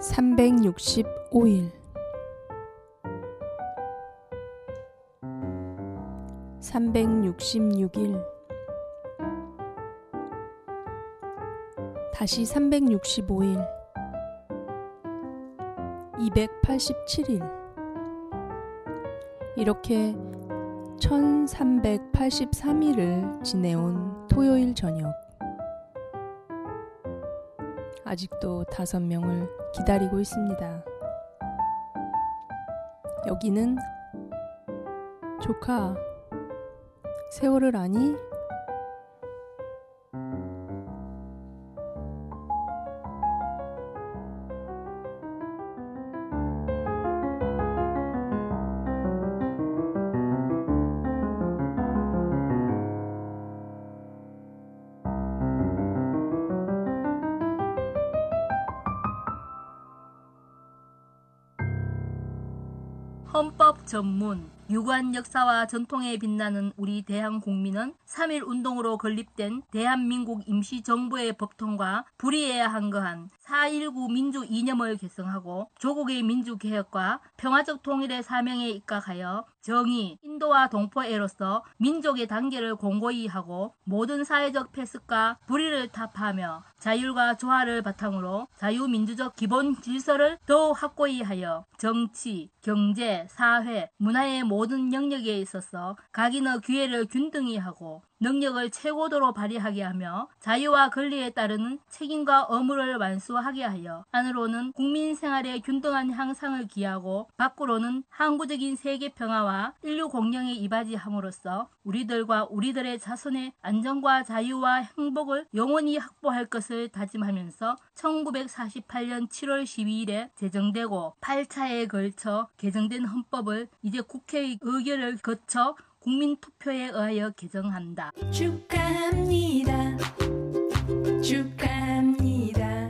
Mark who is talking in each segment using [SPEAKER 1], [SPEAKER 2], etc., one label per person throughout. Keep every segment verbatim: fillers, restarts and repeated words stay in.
[SPEAKER 1] 삼백육십오 일 삼백육십육 일 다시 삼백육십오 일 이백팔십칠 일 이렇게 천삼백팔십삼 일을 지내온 토요일 저녁. 아직도 다섯 명을 기다리고 있습니다. 여기는 조카, 세월을 아니?
[SPEAKER 2] 헌법 전문, 유구한 역사와 전통에 빛나는 우리 대한국민은 삼일 운동으로 건립된 대한민국 임시정부의 법통과 불이해야 한거한 사 일구 민주 이념을 계승하고 조국의 민주개혁과 평화적 통일의 사명에 입각하여 정의, 인도와 동포애로서 민족의 단계를 공고히 하고 모든 사회적 폐습과 불의를 타파하며 자율과 조화를 바탕으로 자유민주적 기본 질서를 더욱 확고히 하여 정치, 경제, 사회, 문화의 모든 영역에 있어서 각인의 기회를 균등히 하고 능력을 최고도로 발휘하게 하며 자유와 권리에 따르는 책임과 의무를 완수하게 하여 안으로는 국민 생활의 균등한 향상을 기하고 밖으로는 항구적인 세계 평화와 인류 공영에 이바지함으로써 우리들과 우리들의 자손의 안전과 자유와 행복을 영원히 확보할 것을 다짐하면서 천구백사십팔 년 칠월 십이일에 제정되고 팔 차에 걸쳐 개정된 헌법을 이제 국회의 의결을 거쳐 국민투표에 의하여 개정한다.
[SPEAKER 3] 축하합니다. 축하합니다.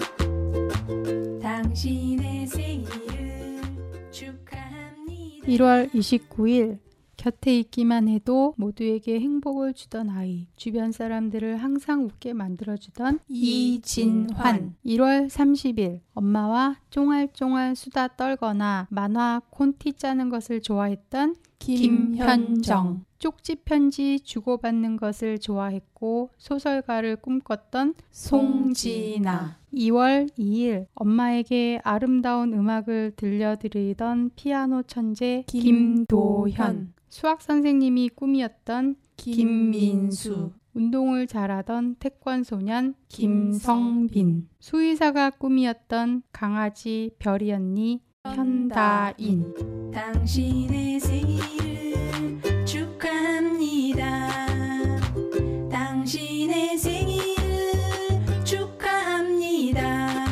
[SPEAKER 3] 당신의 생일을 축하합니다.
[SPEAKER 4] 일월 이십구일 곁에 있기만 해도 모두에게 행복을 주던 아이, 주변 사람들을 항상 웃게 만들어주던 이진환. 일월 삼십일 엄마와 쫑알쫑알 수다 떨거나 만화 콘티 짜는 것을 좋아했던 김현정. 쪽지 편지 주고받는 것을 좋아했고 소설가를 꿈꿨던 송진아. 이월 이일 엄마에게 아름다운 음악을 들려드리던 피아노 천재 김도현. 수학 선생님이 꿈이었던 김민수. 운동을 잘하던 태권소년 김성빈. 수의사가 꿈이었던 강아지 별이 언니 현다인.
[SPEAKER 3] 당신의 생일을 축하합니다. 당신의 생일을 축하합니다.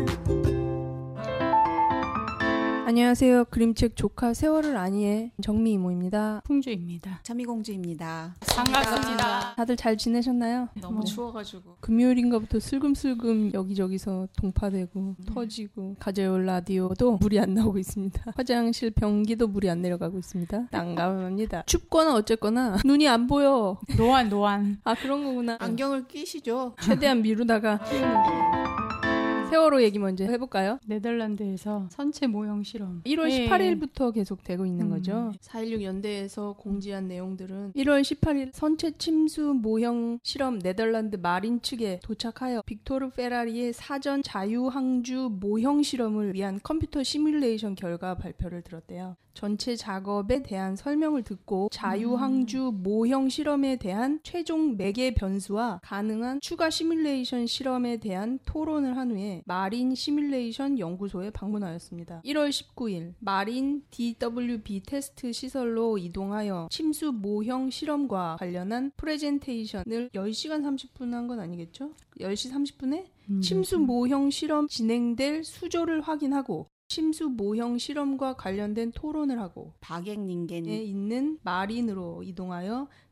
[SPEAKER 1] 안녕하세요. 그림책 조카 세월을 아니의 정미 이모입니다.
[SPEAKER 4] 풍주입니다.
[SPEAKER 5] 자미공주입니다.
[SPEAKER 4] 반갑습니다.
[SPEAKER 1] 다들 잘 지내셨나요?
[SPEAKER 5] 너무
[SPEAKER 1] 뭐,
[SPEAKER 5] 추워가지고
[SPEAKER 1] 금요일인가부터 슬금슬금 여기저기서 동파되고 음. 터지고 가져올 라디오도 물이 안 나오고 있습니다. 화장실 변기도 물이 안 내려가고 있습니다. 난감합니다. 춥거나 어쨌거나 눈이 안 보여.
[SPEAKER 4] 노안 노안.
[SPEAKER 1] 아 그런 거구나.
[SPEAKER 5] 안경을 끼시죠.
[SPEAKER 1] 최대한 미루다가 끼우는 거. 세월호 얘기 먼저 해볼까요?
[SPEAKER 4] 네덜란드에서 선체 모형 실험.
[SPEAKER 1] 일월 십팔일부터 계속 되고 있는
[SPEAKER 4] 음.
[SPEAKER 1] 거죠. 사 일육 연대에서 공지한 내용들은 일월 십팔일 선체 침수 모형 실험 네덜란드 마린 측에 도착하여 빅토르 페라리의 사전 자유항주 모형 실험을 위한 컴퓨터 시뮬레이션 결과 발표를 들었대요. 전체 작업에 대한 설명을 듣고 자유항주 모형 실험에 대한 최종 매개 변수와 가능한 추가 시뮬레이션 실험에 대한 토론을 한 후에 마린 시뮬레이션 연구소에 방문하였습니다. 일월 십구일 마린 디더블유비 테스트 시설로 이동하여 침수 모형 실험과 관련한 프레젠테이션을 열 시간 삼십 분 한 건 아니겠죠? 열 시 삼십 분에 음. 침수 모형 실험 진행될 수조를 확인하고 침수 모형 실험과 관련된 토론을 하고
[SPEAKER 5] 박액 닌겐에
[SPEAKER 1] 있는 마린으로 이동하여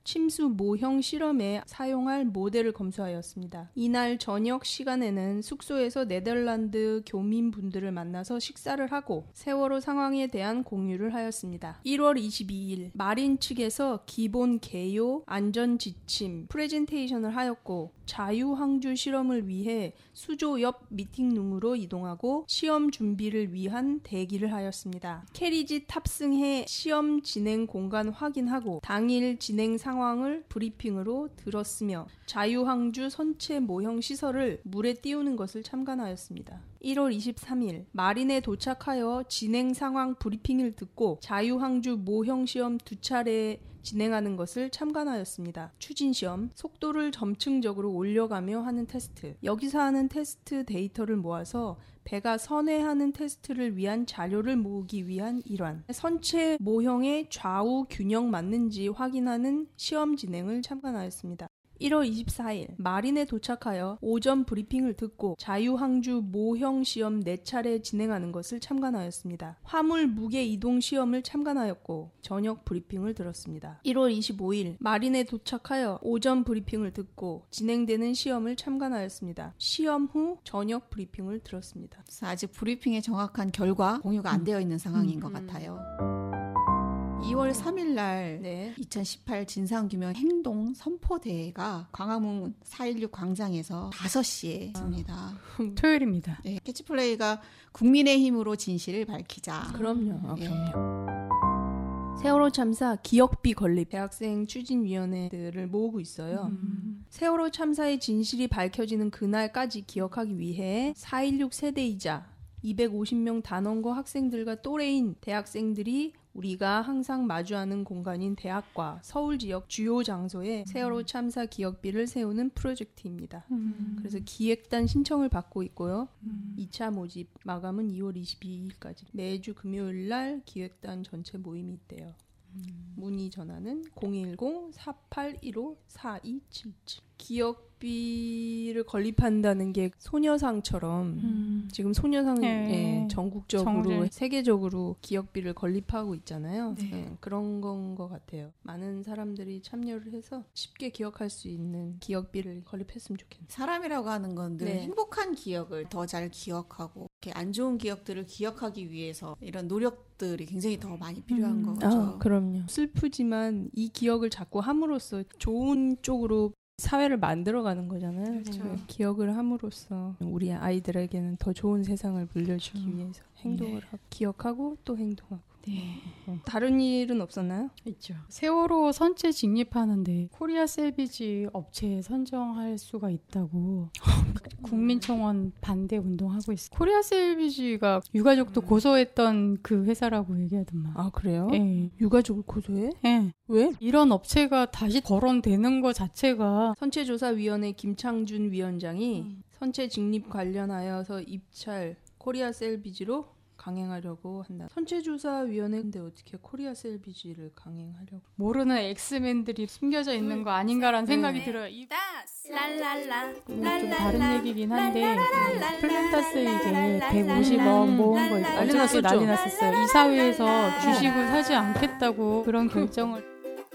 [SPEAKER 1] 침수 모형 실험에 사용할 모델을 검수하였습니다. 이날 저녁 시간에는 숙소에서 네덜란드 교민분들을 만나서 식사를 하고 세월호 상황에 대한 공유를 하였습니다. 일월 이십이일 마린 측에서 기본 개요, 안전 지침, 프레젠테이션을 하였고 자유항주 실험을 위해 수조 옆 미팅룸으로 이동하고 시험 준비를 위한 대기를 하였습니다. 캐리지 탑승해 시험 진행 공간 확인하고 당일 진행 상황을 브리핑으로 들었으며 자유항주 선체 모형 시설을 물에 띄우는 것을 참관하였습니다. 일월 이십삼일 마린에 도착하여 진행 상황 브리핑을 듣고 자유항주 모형 시험 두 차례 진행하는 것을 참관하였습니다. 추진시험, 속도를 점층적으로 올려가며 하는 테스트. 여기서 하는 테스트 데이터를 모아서 배가 선회하는 테스트를 위한 자료를 모으기 위한 일환. 선체 모형의 좌우 균형 맞는지 확인하는 시험 진행을 참관하였습니다. 일월 이십사일 마린에 도착하여 오전 브리핑을 듣고 자유항주 모형 시험 네 차례 진행하는 것을 참관하였습니다. 화물 무게 이동 시험을 참관하였고 저녁 브리핑을 들었습니다. 일월 이십오일 마린에 도착하여 오전 브리핑을 듣고 진행되는 시험을 참관하였습니다. 시험 후 저녁 브리핑을 들었습니다.
[SPEAKER 5] 아직 브리핑의 정확한 결과 공유가 안 되어 있는 상황인
[SPEAKER 1] 음.
[SPEAKER 5] 것 같아요. 이월 삼일 날
[SPEAKER 1] 네.
[SPEAKER 5] 이천십팔 진상규명 행동 선포대회가 광화문 사일육 광장에서 다섯 시에 있습니다.
[SPEAKER 4] 토요일입니다.
[SPEAKER 5] 네, 캐치플레이가 국민의힘으로 진실을 밝히자.
[SPEAKER 1] 그럼요.
[SPEAKER 5] 예.
[SPEAKER 1] 세월호 참사 기억비 건립 대학생 추진위원회들을 모으고 있어요.
[SPEAKER 4] 음.
[SPEAKER 1] 세월호 참사의 진실이 밝혀지는 그날까지 기억하기 위해 사일육 세대이자 이백오십 명 단원고 학생들과 또래인 대학생들이 우리가 항상 마주하는 공간인 대학과 서울 지역 주요 장소에 세월호 참사 기억비를 세우는 프로젝트입니다.
[SPEAKER 4] 음.
[SPEAKER 1] 그래서 기획단 신청을 받고 있고요.
[SPEAKER 4] 음.
[SPEAKER 1] 이 차 모집 마감은 이월 이십이일까지. 매주 금요일 날 기획단 전체 모임이 있대요.
[SPEAKER 4] 음.
[SPEAKER 1] 문의 전화는 공일공 사팔일오 사이칠칠. 기억비를 건립한다는 게 소녀상처럼
[SPEAKER 4] 음.
[SPEAKER 1] 지금 소녀상은
[SPEAKER 4] 네.
[SPEAKER 1] 예, 전국적으로
[SPEAKER 4] 정제.
[SPEAKER 1] 세계적으로 기억비를 건립하고 있잖아요.
[SPEAKER 5] 네.
[SPEAKER 1] 예, 그런 건 것 같아요. 많은 사람들이 참여를 해서 쉽게 기억할 수 있는 기억비를 건립했으면 좋겠네요.
[SPEAKER 5] 사람이라고 하는 건 늘
[SPEAKER 1] 네.
[SPEAKER 5] 행복한 기억을 더 잘 기억하고 이렇게 안 좋은 기억들을 기억하기 위해서 이런 노력들이 굉장히 더 많이 필요한
[SPEAKER 4] 음.
[SPEAKER 5] 거죠.
[SPEAKER 1] 아, 그럼요. 슬프지만 이 기억을 자꾸 함으로써 좋은 쪽으로 사회를 만들어가는 거잖아요.
[SPEAKER 5] 그렇죠.
[SPEAKER 1] 그 기억을 함으로써 우리 아이들에게는 더 좋은 세상을 물려주기
[SPEAKER 4] 그렇죠.
[SPEAKER 1] 위해서 행동을
[SPEAKER 5] 네.
[SPEAKER 1] 하고 기억하고 또 행동하고.
[SPEAKER 4] 네.
[SPEAKER 1] 어. 다른 일은 없었나요?
[SPEAKER 4] 있죠. 세월호 선체 직립하는데 코리아 셀비지 업체에 선정할 수가 있다고 국민청원 반대 운동하고 있어요. 코리아 셀비지가 유가족도 고소했던 그 회사라고 얘기하더만.
[SPEAKER 1] 아 그래요?
[SPEAKER 4] 예.
[SPEAKER 1] 유가족을 고소해?
[SPEAKER 4] 예.
[SPEAKER 1] 왜?
[SPEAKER 4] 이런 업체가 다시 거론되는 것 자체가
[SPEAKER 1] 선체조사위원회 김창준 위원장이
[SPEAKER 4] 음.
[SPEAKER 1] 선체 직립 관련하여서 입찰 코리아 셀비지로 강행하려고 한다. 선체조사위원회인데 어떻게 코리아 셀비지를 강행하려고?
[SPEAKER 4] 모르는 엑스맨들이 숨겨져 있는 거 아닌가라는 생각이
[SPEAKER 1] 네.
[SPEAKER 4] 들어요. 이
[SPEAKER 3] 랄랄라
[SPEAKER 4] 좀 다른 얘기긴 한데 플랜타스 이게 백오십억 모은 거 있고
[SPEAKER 1] 난리
[SPEAKER 4] 어저께
[SPEAKER 1] 났었죠.
[SPEAKER 4] 난리 났었어요. 이사회에서 주식을 사지 않겠다고 그런 결정을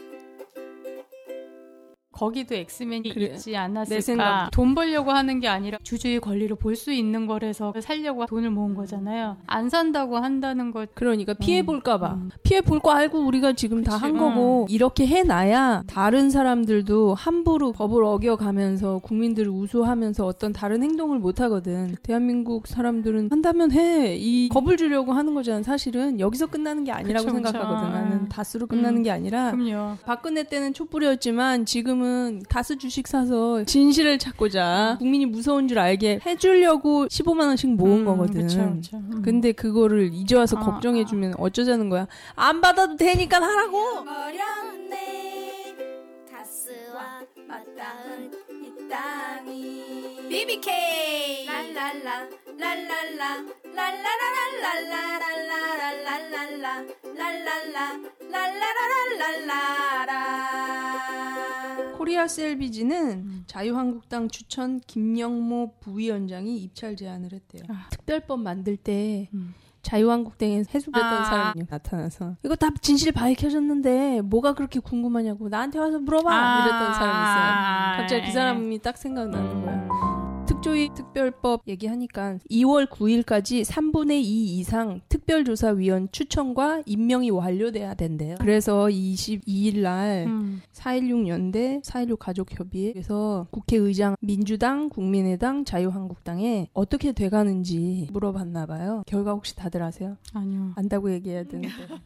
[SPEAKER 4] 거기도 엑스맨이
[SPEAKER 1] 그래.
[SPEAKER 4] 있지
[SPEAKER 1] 내
[SPEAKER 4] 않았을까.
[SPEAKER 1] 생각.
[SPEAKER 4] 돈 벌려고 하는 게 아니라 주주의 권리를 볼 수 있는 거라서 살려고 돈을 모은 거잖아요. 안 산다고 한다는 것.
[SPEAKER 1] 그러니까 피해 볼까봐
[SPEAKER 4] 음.
[SPEAKER 1] 피해 볼 거 알고 우리가 지금 다
[SPEAKER 4] 그치.
[SPEAKER 1] 한 거고 이렇게 해놔야 다른 사람들도 함부로 법을 어겨가면서 국민들을 우수하면서 어떤 다른 행동을 못 하거든. 대한민국 사람들은 한다면 해. 이 겁을 주려고 하는 거잖아. 사실은 여기서 끝나는 게 아니라고
[SPEAKER 4] 그쵸, 그쵸.
[SPEAKER 1] 생각하거든.
[SPEAKER 4] 음.
[SPEAKER 1] 나는 다수로 끝나는
[SPEAKER 4] 음.
[SPEAKER 1] 게 아니라
[SPEAKER 4] 그럼요.
[SPEAKER 1] 박근혜 때는 촛불이었지만 지금은 다수 주식 사서 진실을 찾고자 국민이 무서운 줄 알게 해주려고 십오만 원씩 모은
[SPEAKER 4] 음,
[SPEAKER 1] 거거든.
[SPEAKER 4] 그쵸, 그쵸. 음.
[SPEAKER 1] 근데 그거를 이제 와서
[SPEAKER 4] 아,
[SPEAKER 1] 걱정해주면 어쩌자는 거야. 안 받아도 되니까 하라고.
[SPEAKER 3] 어렸네 가스와 맞닿은 이 땅이 비비케이 랄랄라 랄랄라 랄라라랄랄라 랄라라랄랄라 랄랄라 랄라라랄랄라라.
[SPEAKER 1] 코리아 셀비지는
[SPEAKER 4] 음.
[SPEAKER 1] 자유한국당 추천 김영모 부위원장이 입찰 제안을 했대요.
[SPEAKER 4] 아.
[SPEAKER 1] 특별법 만들 때
[SPEAKER 4] 음.
[SPEAKER 1] 자유한국당에 해수됐던
[SPEAKER 4] 아.
[SPEAKER 1] 사람이 나타나서 이거 다 진실 밝혀졌는데 뭐가 그렇게 궁금하냐고 나한테 와서 물어봐
[SPEAKER 4] 아.
[SPEAKER 1] 이랬던 사람이 있어요. 갑자기 그 사람이 딱 생각나는 거야. 특조위 특별법 얘기하니까 이월 구일까지 삼분의 이 이상 특별조사위원 추천과 임명이 완료돼야 된대요. 그래서 이십이일 날
[SPEAKER 4] 음.
[SPEAKER 1] 사일육 연대 사일육 가족협의회에서 국회의장 민주당, 국민의당, 자유한국당에 어떻게 돼가는지 물어봤나 봐요. 결과 혹시 다들 아세요?
[SPEAKER 4] 아니요.
[SPEAKER 1] 안다고 얘기해야 되는데.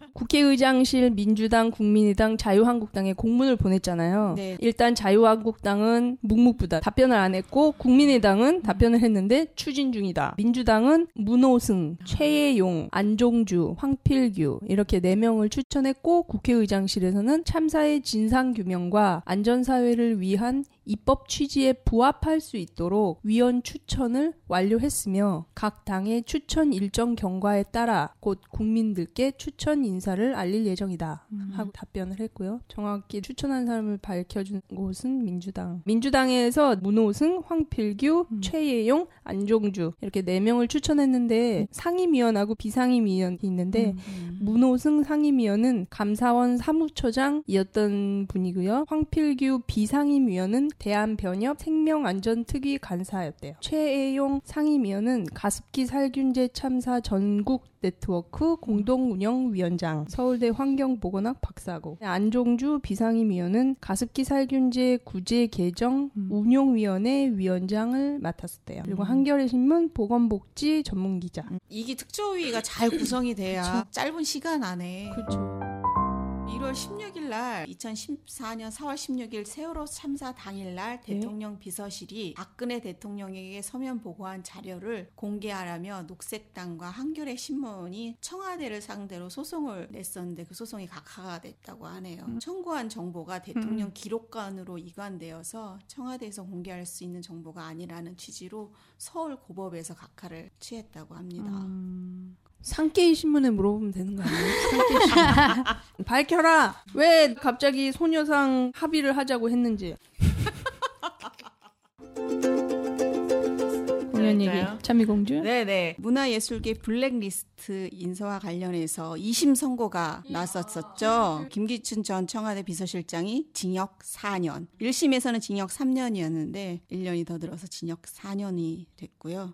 [SPEAKER 1] 국회의장실 민주당, 국민의당, 자유한국당에 공문을 보냈잖아요.
[SPEAKER 5] 네.
[SPEAKER 1] 일단 자유한국당은 묵묵부답 답변을 안 했고 국민의당은 답변을 했는데 추진 중이다. 민주당은 문호승, 최예용, 안종주, 황필규 이렇게 네 명을 추천했고 국회의장실에서는 참사의 진상규명과 안전사회를 위한 입법 취지에 부합할 수 있도록 위원 추천을 완료했으며 각 당의 추천 일정 경과에 따라 곧 국민들께 추천 인사를 알릴 예정이다 하고 답변을 했고요. 정확히 추천한 사람을 밝혀준 곳은 민주당. 민주당에서 문호승, 황필규,
[SPEAKER 4] 음.
[SPEAKER 1] 최예용, 안종주 이렇게 네 명을 추천했는데 상임위원하고 비상임위원이 있는데
[SPEAKER 4] 음.
[SPEAKER 1] 문호승 상임위원은 감사원 사무처장이었던 분이고요. 황필규 비상임위원은 대한변협 생명안전특위 간사였대요. 최애용 상임위원은 가습기 살균제 참사 전국 네트워크 공동운영위원장, 서울대 환경보건학 박사고, 안종주 비상임위원은 가습기 살균제 구제 개정
[SPEAKER 4] 음.
[SPEAKER 1] 운용위원회 위원장을 맡았었대요. 그리고 한겨레신문 보건복지 전문기자.
[SPEAKER 5] 이게 특조위가 잘 구성이 돼야 짧은 시간 안에
[SPEAKER 1] 그렇죠.
[SPEAKER 5] 일월 십육일 날 이천십사년 사월 십육일 세월호 참사 당일날
[SPEAKER 1] 네.
[SPEAKER 5] 대통령 비서실이 박근혜 대통령에게 서면 보고한 자료를 공개하라며 녹색당과 한겨레 신문이 청와대를 상대로 소송을 냈었는데 그 소송이 각하가 됐다고 하네요.
[SPEAKER 1] 음.
[SPEAKER 5] 청구한 정보가 대통령 기록관으로 이관되어서 청와대에서 공개할 수 있는 정보가 아니라는 취지로 서울 고법에서 각하를 취했다고 합니다.
[SPEAKER 4] 음.
[SPEAKER 1] 상케이 신문에 물어보면 되는 거 아니에요? 상케이 신문. 밝혀라! 왜 갑자기 소녀상 합의를 하자고 했는지. 공연 얘기.
[SPEAKER 5] 그럴까요?
[SPEAKER 1] 참미공주?
[SPEAKER 5] 네네. 문화예술계 블랙리스트 인사와 관련해서 이심 선고가 났었었죠. 김기춘 전 청와대 비서실장이 징역 사 년. 일심에서는 징역 삼 년이었는데 일 년이 더 들어서 징역 사 년이 됐고요.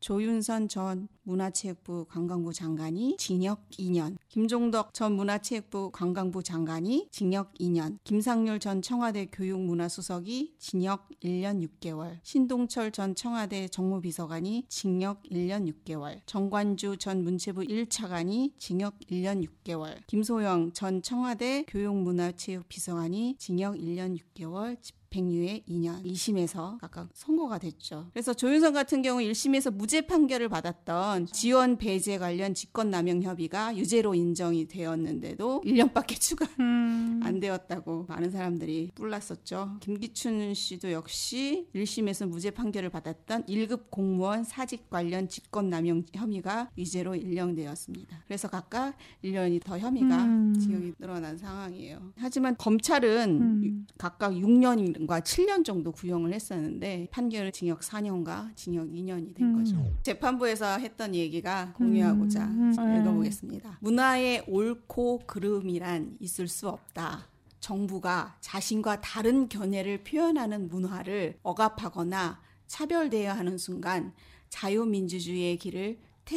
[SPEAKER 5] 조윤선 전 문화체육부 관광부 장관이 징역 이 년, 김종덕 전 문화체육부 관광부 장관이 징역 이 년, 김상률 전 청와대 교육문화수석이 징역 일 년 육 개월, 신동철 전 청와대 정무비서관이 징역 일 년 육 개월, 정관주 전 문체부 일 차관이 징역 일 년 육 개월, 김소영 전 청와대 교육문화체육비서관이 징역 일 년 육 개월, 집행유예 이 년, 이심에서 각각 선고가 됐죠. 그래서 조윤선 같은 경우 일심에서 무죄 판결을 받았던 지원 배제 관련 직권남용 협의가 유죄로 인정이 되었는데도 일 년밖에 추가
[SPEAKER 4] 음.
[SPEAKER 5] 안 되었다고 많은 사람들이 뿔났었죠. 김기춘 씨도 역시 일심에서 무죄 판결을 받았던 일 급 공무원 사직 관련 직권남용 혐의가 유죄로 인정되었습니다. 그래서 각각 일 년이 더 혐의가
[SPEAKER 4] 음.
[SPEAKER 5] 징역이 늘어난 상황이에요. 하지만 검찰은
[SPEAKER 4] 음.
[SPEAKER 5] 각각 육 년과 칠 년 정도 구형을 했었는데 판결은 징역 사 년과 징역 이 년이 된
[SPEAKER 4] 음.
[SPEAKER 5] 거죠. 재판부에서 했던 얘기가 공유하고자
[SPEAKER 4] 음.
[SPEAKER 5] 읽어보겠습니다. 문화의 옳고 그름이란 있을 수 없다. 정부가 자신과 다른 견해를 표현하는 문화를 억압하거나 차별되어야 하는 순간 자유민주주의의 길을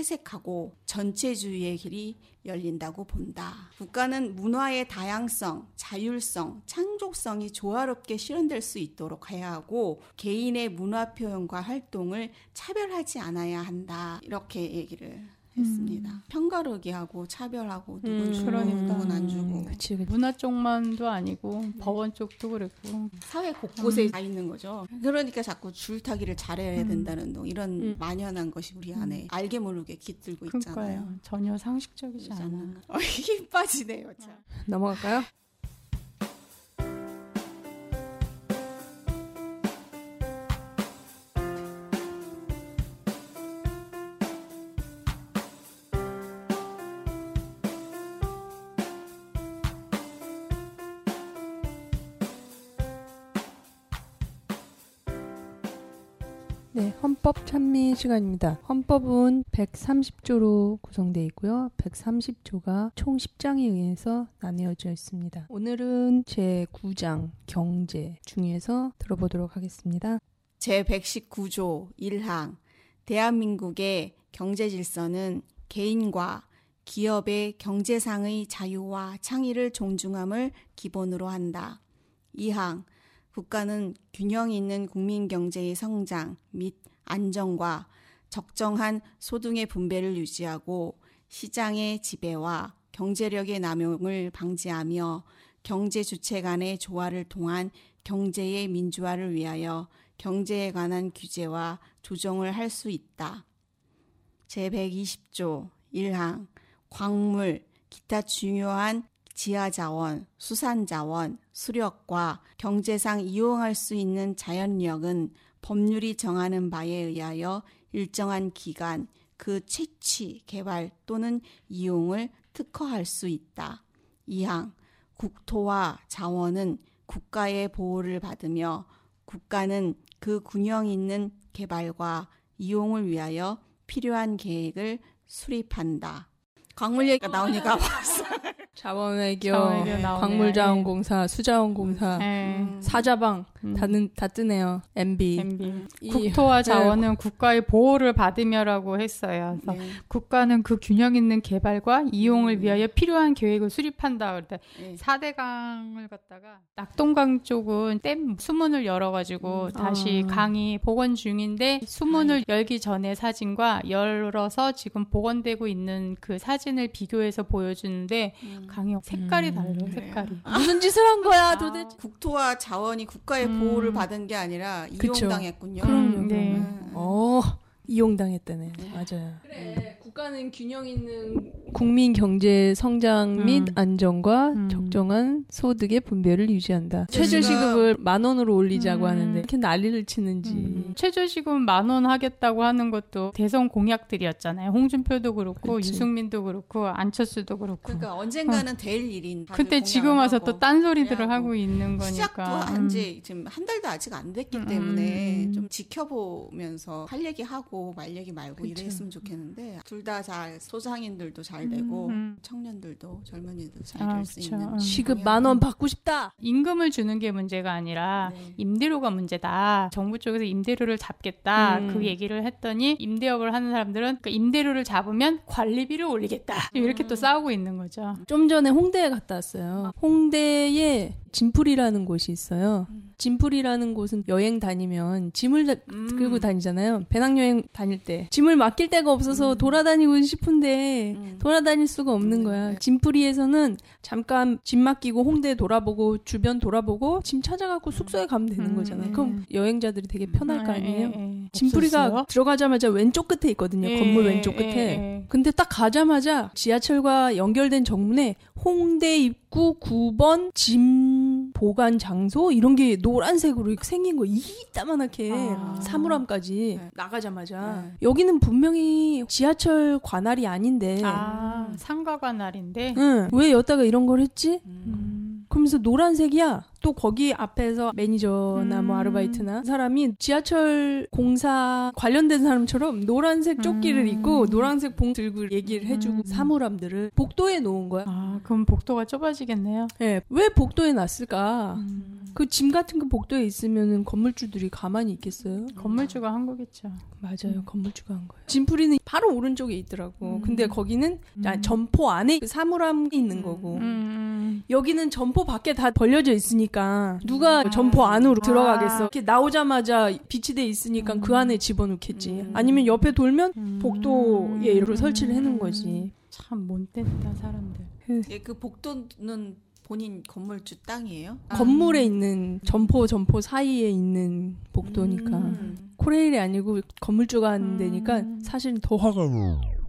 [SPEAKER 5] 퇴색하고 전체주의의 길이 열린다고 본다. 국가는 문화의 다양성, 자율성, 창조성이 조화롭게 실현될 수 있도록 해야 하고 개인의 문화 표현과 활동을 차별하지 않아야 한다. 이렇게 얘기를 했습니다.
[SPEAKER 4] 음.
[SPEAKER 5] 편가르기 하고 차별하고 누군
[SPEAKER 1] 음,
[SPEAKER 5] 주고
[SPEAKER 4] 그러니까.
[SPEAKER 5] 누군 안 주고
[SPEAKER 1] 그치, 그치.
[SPEAKER 4] 문화 쪽만도 아니고 법원 쪽도 그랬고.
[SPEAKER 5] 사회 곳곳에 다 있는 거죠. 그러니까 자꾸 줄타기를 잘해야
[SPEAKER 4] 음.
[SPEAKER 5] 된다는 동 이런
[SPEAKER 1] 음.
[SPEAKER 5] 만연한 것이 우리 안에 알게 모르게 깃들고 있잖아요.
[SPEAKER 4] 그러니까요. 전혀 상식적이지 않아.
[SPEAKER 5] 어, 힘 빠지네요. 참.
[SPEAKER 1] 넘어갈까요? 네, 헌법 찬미 시간입니다. 헌법은 백삼십 조로 구성되어 있고요. 백삼십 조가 총 십 장에 의해서 나뉘어져 있습니다. 오늘은 제구 장 경제 중에서 들어보도록 하겠습니다.
[SPEAKER 5] 제백십구 조 일 항 대한민국의 경제 질서는 개인과 기업의 경제상의 자유와 창의를 존중함을 기본으로 한다. 이 항 국가는 균형 있는 국민 경제의 성장 및 안정과 적정한 소득의 분배를 유지하고 시장의 지배와 경제력의 남용을 방지하며 경제 주체 간의 조화를 통한 경제의 민주화를 위하여 경제에 관한 규제와 조정을 할 수 있다. 제백이십 조 일 항 광물, 기타 중요한 지하자원, 수산자원, 수력과 경제상 이용할 수 있는 자연력은 법률이 정하는 바에 의하여 일정한 기간 그 채취, 개발 또는 이용을 특허할 수 있다. 이 항 국토와 자원은 국가의 보호를 받으며 국가는 그 균형 있는 개발과 이용을 위하여 필요한 계획을 수립한다. 광물 얘기가 나오니까
[SPEAKER 1] 자원외교,
[SPEAKER 4] 자원외교 나오네.
[SPEAKER 1] 광물자원공사, 수자원공사,
[SPEAKER 4] 네.
[SPEAKER 1] 사자방
[SPEAKER 4] 음.
[SPEAKER 1] 다, 는, 다 뜨네요. 엠비.
[SPEAKER 4] 엠비.
[SPEAKER 1] 이-
[SPEAKER 4] 국토와 자원은
[SPEAKER 1] 네.
[SPEAKER 4] 국가의 보호를 받으며라고 했어요. 그래서
[SPEAKER 5] 네.
[SPEAKER 4] 국가는 그 균형 있는 개발과 이용을
[SPEAKER 5] 음.
[SPEAKER 4] 위하여 필요한 계획을 수립한다. 그럴
[SPEAKER 5] 네.
[SPEAKER 4] 사대강을 갖다가 낙동강 쪽은 댐 수문을 열어가지고
[SPEAKER 5] 음.
[SPEAKER 4] 다시
[SPEAKER 1] 아.
[SPEAKER 4] 강이 복원 중인데 수문을 열기 전의 사진과 열어서 지금 복원되고 있는 그 사진을 비교해서 보여주는데
[SPEAKER 5] 음.
[SPEAKER 4] 강이 색깔이
[SPEAKER 1] 음.
[SPEAKER 4] 달라요.
[SPEAKER 5] 그래요?
[SPEAKER 4] 색깔이.
[SPEAKER 1] 무슨 짓을 한 거야
[SPEAKER 4] 아.
[SPEAKER 1] 도대체.
[SPEAKER 5] 국토와 자원이 국가의
[SPEAKER 4] 음.
[SPEAKER 5] 보호를 받은 게 아니라
[SPEAKER 1] 그쵸.
[SPEAKER 5] 이용당했군요.
[SPEAKER 1] 그럼요.
[SPEAKER 4] 음, 네.
[SPEAKER 5] 음.
[SPEAKER 1] 어, 이용당했다네.
[SPEAKER 5] 네.
[SPEAKER 1] 맞아요. 그래, 국가는 균형 있는 국민 경제 성장 및
[SPEAKER 4] 음.
[SPEAKER 1] 안정과
[SPEAKER 4] 음.
[SPEAKER 1] 적정한 소득의 분배를 유지한다.
[SPEAKER 5] 제가-
[SPEAKER 1] 최저시급을 만 원으로 올리자고
[SPEAKER 4] 음.
[SPEAKER 1] 하는데 이렇게 난리를 치는지.
[SPEAKER 4] 음. 최저시급 만 원 하겠다고 하는 것도 대선 공약들이었잖아요. 홍준표도 그렇고
[SPEAKER 1] 그치.
[SPEAKER 4] 유승민도 그렇고 안철수도 그렇고.
[SPEAKER 5] 그러니까 언젠가는 될 일인. 다들
[SPEAKER 4] 근데 지금
[SPEAKER 5] 공약을
[SPEAKER 4] 와서
[SPEAKER 5] 하고.
[SPEAKER 4] 또 딴소리들을
[SPEAKER 5] 그래갖고
[SPEAKER 4] 하고 있는
[SPEAKER 5] 시작도
[SPEAKER 4] 거니까.
[SPEAKER 5] 한 지 지금 한 달도 아직 안 됐기
[SPEAKER 4] 음.
[SPEAKER 5] 때문에
[SPEAKER 4] 음.
[SPEAKER 5] 좀 지켜보면서 할 얘기 하고 말 얘기 말고
[SPEAKER 1] 그쵸.
[SPEAKER 5] 이랬으면 좋겠는데 둘 다 잘 소상인들도 잘 되고
[SPEAKER 4] 음.
[SPEAKER 5] 청년들도 젊은이들도 잘
[SPEAKER 4] 아,
[SPEAKER 5] 될 수
[SPEAKER 4] 그쵸.
[SPEAKER 5] 있는
[SPEAKER 4] 음.
[SPEAKER 1] 시급 만 원 받고 싶다.
[SPEAKER 4] 임금을 주는 게 문제가 아니라
[SPEAKER 5] 네.
[SPEAKER 4] 임대료가 문제다. 정부 쪽에서 임대료를 잡겠다.
[SPEAKER 1] 음.
[SPEAKER 4] 그 얘기를 했더니 임대업을 하는 사람들은 그 임대료를 잡으면 관리비를 올리겠다. 이렇게 또 싸우고 있는 거죠.
[SPEAKER 1] 좀 전에 홍대에 갔다 왔어요. 홍대에 진풀이라는 곳이 있어요. 진풀이라는 곳은 여행 다니면 짐을 다-
[SPEAKER 5] 음.
[SPEAKER 1] 끌고 다니잖아요. 배낭여행 다닐 때. 짐을 맡길 데가 없어서
[SPEAKER 5] 음.
[SPEAKER 1] 돌아다니고 싶은데
[SPEAKER 5] 음.
[SPEAKER 1] 돌아다닐 수가 없는
[SPEAKER 5] 네.
[SPEAKER 1] 거야. 짐풀이에서는 잠깐 짐 맡기고 홍대 돌아보고 주변 돌아보고 짐 찾아갖고 숙소에 가면 되는
[SPEAKER 4] 음.
[SPEAKER 1] 거잖아요. 그럼 여행자들이 되게 편할 거 아니에요?
[SPEAKER 4] 예, 예.
[SPEAKER 1] 짐풀이가
[SPEAKER 4] 없었어요?
[SPEAKER 1] 들어가자마자 왼쪽 끝에 있거든요.
[SPEAKER 4] 예,
[SPEAKER 1] 건물 왼쪽
[SPEAKER 4] 예,
[SPEAKER 1] 끝에.
[SPEAKER 4] 예.
[SPEAKER 1] 근데 딱 가자마자 지하철과 연결된 정문에 홍대 입구 구 번 짐 보관 장소 이런 게 노란색으로 이렇게 생긴 거 이따만하게
[SPEAKER 4] 아.
[SPEAKER 1] 사물함까지
[SPEAKER 5] 네.
[SPEAKER 1] 나가자마자
[SPEAKER 5] 네.
[SPEAKER 1] 여기는 분명히 지하철 관할이 아닌데
[SPEAKER 4] 아, 상가관할인데.
[SPEAKER 1] 응, 왜 여기다가 이런 걸 했지?
[SPEAKER 4] 음.
[SPEAKER 1] 그러면서 노란색이야. 또 거기 앞에서 매니저나 뭐
[SPEAKER 4] 음.
[SPEAKER 1] 아르바이트나 사람이 지하철 공사 관련된 사람처럼 노란색 조끼를
[SPEAKER 4] 음.
[SPEAKER 1] 입고 노란색 봉 들고 얘기를 해주고
[SPEAKER 4] 음.
[SPEAKER 1] 사물함들을 복도에 놓은 거야.
[SPEAKER 4] 아, 그럼 복도가 좁아지겠네요.
[SPEAKER 1] 예, 왜 복도에 놨을까?
[SPEAKER 4] 음.
[SPEAKER 1] 그 짐 같은 거 복도에 있으면은 건물주들이 가만히 있겠어요?
[SPEAKER 4] 건물주가 한 거겠죠.
[SPEAKER 1] 맞아요,
[SPEAKER 4] 음.
[SPEAKER 1] 건물주가 한 거예요. 짐풀이는 바로 오른쪽에 있더라고.
[SPEAKER 4] 음.
[SPEAKER 1] 근데 거기는
[SPEAKER 4] 음.
[SPEAKER 1] 아, 점포 안에 그 사물함이 있는
[SPEAKER 5] 음.
[SPEAKER 1] 거고.
[SPEAKER 4] 음.
[SPEAKER 1] 여기는 점포 밖에 다 벌려져 있으니까 누가
[SPEAKER 4] 아.
[SPEAKER 1] 점포 안으로
[SPEAKER 4] 아.
[SPEAKER 1] 들어가겠어. 이렇게 나오자마자 비치돼 있으니까
[SPEAKER 4] 음.
[SPEAKER 1] 그 안에 집어넣겠지.
[SPEAKER 5] 음.
[SPEAKER 1] 아니면 옆에 돌면
[SPEAKER 4] 음.
[SPEAKER 1] 복도에 이렇게 설치를 해놓은 거지.
[SPEAKER 4] 참 못됐다 사람들.
[SPEAKER 5] 예, 그 복도는 본인 건물주 땅이에요?
[SPEAKER 1] 건물에 있는 점포 점포 사이에 있는 복도니까
[SPEAKER 5] 음.
[SPEAKER 1] 코레일이 아니고 건물주가 하는
[SPEAKER 4] 음.
[SPEAKER 1] 데니까 사실은 더 화가 나.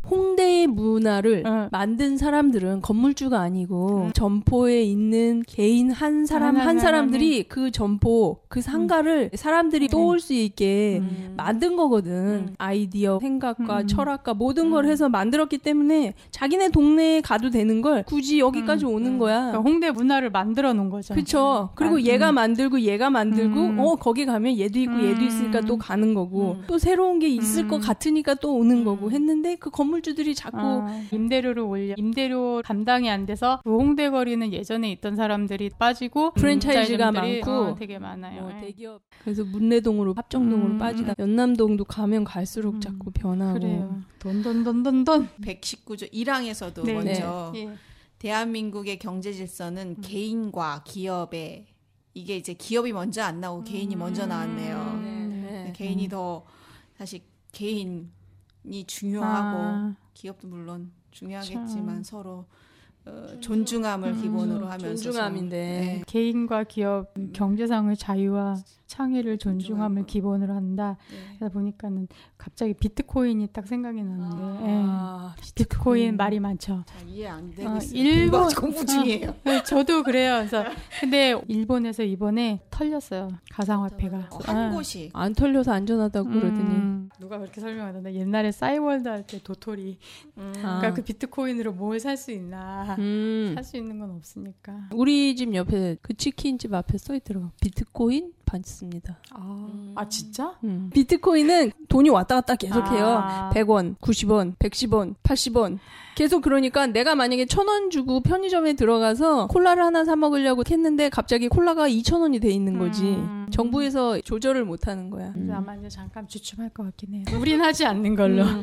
[SPEAKER 1] 홍대의 문화를
[SPEAKER 4] 응.
[SPEAKER 1] 만든 사람들은 건물주가 아니고 응. 점포에 있는 개인 한 사람 한, 한 사람들이 그 점포 그 상가를 응. 사람들이 또 올 수 있게 응. 만든 거거든. 응. 아이디어, 생각과 응. 철학과 모든 응. 걸 해서 만들었기 때문에 자기네 동네에 가도 되는 걸 굳이 여기까지 응. 오는 응. 거야.
[SPEAKER 4] 그러니까 홍대 문화를 만들어 놓은 거죠.
[SPEAKER 1] 그렇죠. 그리고
[SPEAKER 4] 응.
[SPEAKER 1] 얘가 만들고 얘가 만들고
[SPEAKER 4] 음.
[SPEAKER 1] 어 거기 가면 얘도 있고 얘도 있으니까 또 가는 거고 음. 또 새로운 게 있을 음. 것 같으니까 또 오는 음. 거고 했는데 그 건물주들이 자꾸
[SPEAKER 4] 아, 임대료를 올려 임대료 감당이 안 돼서 그 홍대 거리는 예전에 있던 사람들이 빠지고
[SPEAKER 1] 프랜차이즈가 많고
[SPEAKER 4] 어, 되게 많아요.
[SPEAKER 1] 뭐
[SPEAKER 4] 네.
[SPEAKER 1] 대기업 그래서 문내동으로 합정동으로
[SPEAKER 4] 음.
[SPEAKER 1] 빠지다 연남동도 가면 갈수록
[SPEAKER 4] 음.
[SPEAKER 1] 자꾸 변하고
[SPEAKER 4] 그래요. 돈돈돈돈돈
[SPEAKER 5] 백십구 조 일 항에서도
[SPEAKER 4] 네.
[SPEAKER 5] 먼저
[SPEAKER 4] 네. 예.
[SPEAKER 5] 대한민국의 경제 질서는 음. 개인과 기업의 이게 이제 기업이 먼저 안 나오고 음. 개인이 먼저 나왔네요.
[SPEAKER 1] 네, 네.
[SPEAKER 5] 개인이 더 사실 개인이 중요하고
[SPEAKER 4] 아.
[SPEAKER 5] 기업도 물론 중요하겠지만
[SPEAKER 4] 참.
[SPEAKER 5] 서로 어, 존중함을
[SPEAKER 4] 음.
[SPEAKER 5] 기본으로 하면서
[SPEAKER 1] 존중함인데
[SPEAKER 5] 네.
[SPEAKER 4] 개인과 기업 경제상의 자유와 창의를 존중함을 기본으로 한다.
[SPEAKER 5] 네.
[SPEAKER 4] 그러다 보니까는 갑자기 비트코인이 딱 생각이 나는데
[SPEAKER 1] 아,
[SPEAKER 4] 예. 비트코인. 비트코인 말이 많죠.
[SPEAKER 5] 잘 이해 안 되고
[SPEAKER 4] 어,
[SPEAKER 5] 있어요.
[SPEAKER 4] 일본
[SPEAKER 5] 공부, 공부 중이에요.
[SPEAKER 4] 어, 저도 그래요. 그래서 근데 일본에서 이번에 털렸어요. 가상화폐가
[SPEAKER 5] 한
[SPEAKER 4] 어.
[SPEAKER 5] 곳이
[SPEAKER 1] 안 털려서 안전하다고 그러더니
[SPEAKER 4] 음, 누가 그렇게 설명하던데 옛날에 싸이월드 할 때 도토리
[SPEAKER 5] 음.
[SPEAKER 4] 그러니까 그 비트코인으로 뭘 살 수 있나
[SPEAKER 1] 음.
[SPEAKER 4] 살 수 있는 건 없으니까.
[SPEAKER 1] 우리 집 옆에 그 치킨집 앞에 써있더라고. 비트코인 받습니다.
[SPEAKER 4] 아, 음. 아 진짜?
[SPEAKER 1] 음. 비트코인은 돈이 왔다 갔다 계속해요.
[SPEAKER 4] 아.
[SPEAKER 1] 백 원, 구십 원, 백십 원, 팔십 원. 계속 그러니까 내가 만약에 천 원 주고 편의점에 들어가서 콜라를 하나 사 먹으려고 했는데 갑자기 콜라가 이천 원이 돼 있는 거지. 음. 정부에서 조절을 못 하는 거야.
[SPEAKER 4] 음. 아마 이제 잠깐 주춤할 것 같긴 해요. 우린 하지 않는 걸로. 음.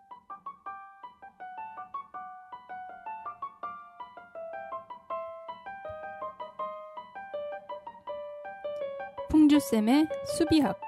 [SPEAKER 1] 풍주쌤의 수비학.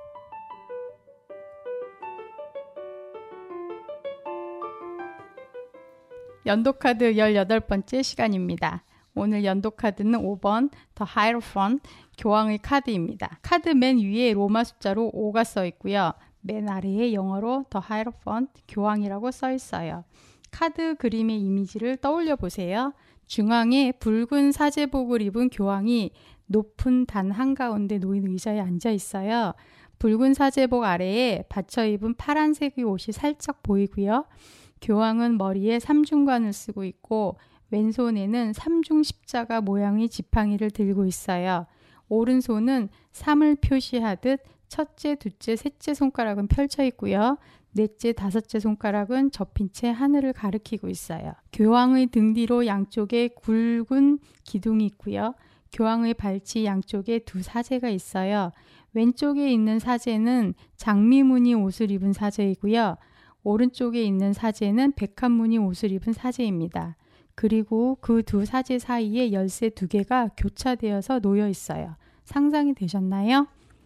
[SPEAKER 4] 연도카드 열여덟 번째 시간입니다. 오늘 연도카드는 오 번 The Hierophant 교황의 카드입니다. 카드 맨 위에 로마 숫자로 오가 써 있고요. 맨 아래에 영어로 The Hierophant 교황이라고 써 있어요. 카드 그림의 이미지를 떠올려 보세요. 중앙에 붉은 사제복을 입은 교황이 높은 단 한가운데 놓인 의자에 앉아 있어요. 붉은 사제복 아래에 받쳐 입은 파란색의 옷이 살짝 보이고요. 교황은 머리에 삼중관을 쓰고 있고 왼손에는 삼중 십자가 모양의 지팡이를 들고 있어요. 오른손은 삼을 표시하듯 첫째, 둘째, 셋째 손가락은 펼쳐 있고요. 넷째, 다섯째 손가락은 접힌 채 하늘을 가리키고 있어요. 교황의 등 뒤로 양쪽에 굵은 기둥이 있고요. 교황의 발치 양쪽에 두 사제가 있어요. 왼쪽에 있는 사제는 장미무늬 옷을 입은 사제이고요. 오른쪽에 있는 사제는 백합무늬 옷을 입은 사제입니다. 그리고 그 두 사제 사이에 열쇠 두 개가 교차되어서 놓여 있어요. 상상이 되셨나요?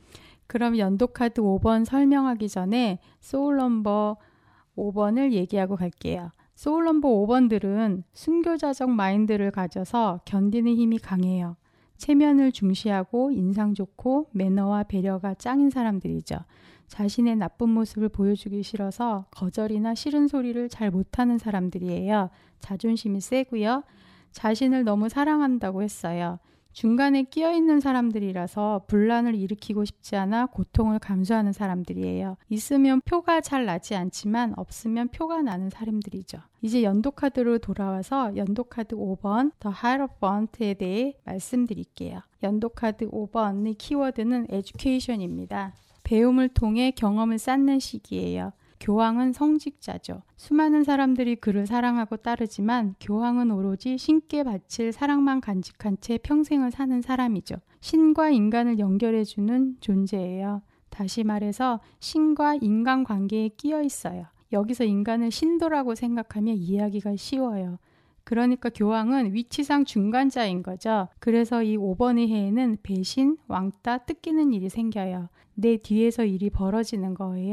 [SPEAKER 4] 그럼 연도카드 오 번 설명하기 전에 소울 넘버 오 번을 얘기하고 갈게요. 소울 넘버 오 번들은 순교자적 마인드를 가져서 견디는 힘이 강해요. 체면을 중시하고 인상 좋고 매너와 배려가 짱인 사람들이죠. 자신의 나쁜 모습을 보여주기 싫어서 거절이나 싫은 소리를 잘 못하는 사람들이에요. 자존심이 세고요. 자신을 너무 사랑한다고 했어요. 중간에 끼어있는 사람들이라서 분란을 일으키고 싶지 않아 고통을 감수하는 사람들이에요. 있으면 표가 잘 나지 않지만 없으면 표가 나는 사람들이죠. 이제 연도카드로 돌아와서 연도카드 오 번 The Hierophant에 대해 말씀드릴게요. 연도카드 오 번의 키워드는 education입니다. 배움을 통해 경험을 쌓는 시기예요. 교황은 성직자죠. 수많은 사람들이 그를 사랑하고 따르지만 교황은 오로지 신께 바칠 사랑만 간직한 채 평생을 사는 사람이죠. 신과 인간을 연결해주는 존재예요. 다시 말해서 신과 인간 관계에 끼어 있어요. 여기서 인간을 신도라고 생각하면 이해하기가 쉬워요. 그러니까 교황은 위치상 중간자인 거죠. 그래서 이 오 번의 해에는 배신, 왕따, 뜯기는 일이 생겨요. 내 뒤에서 일이 벌어지는 거예요.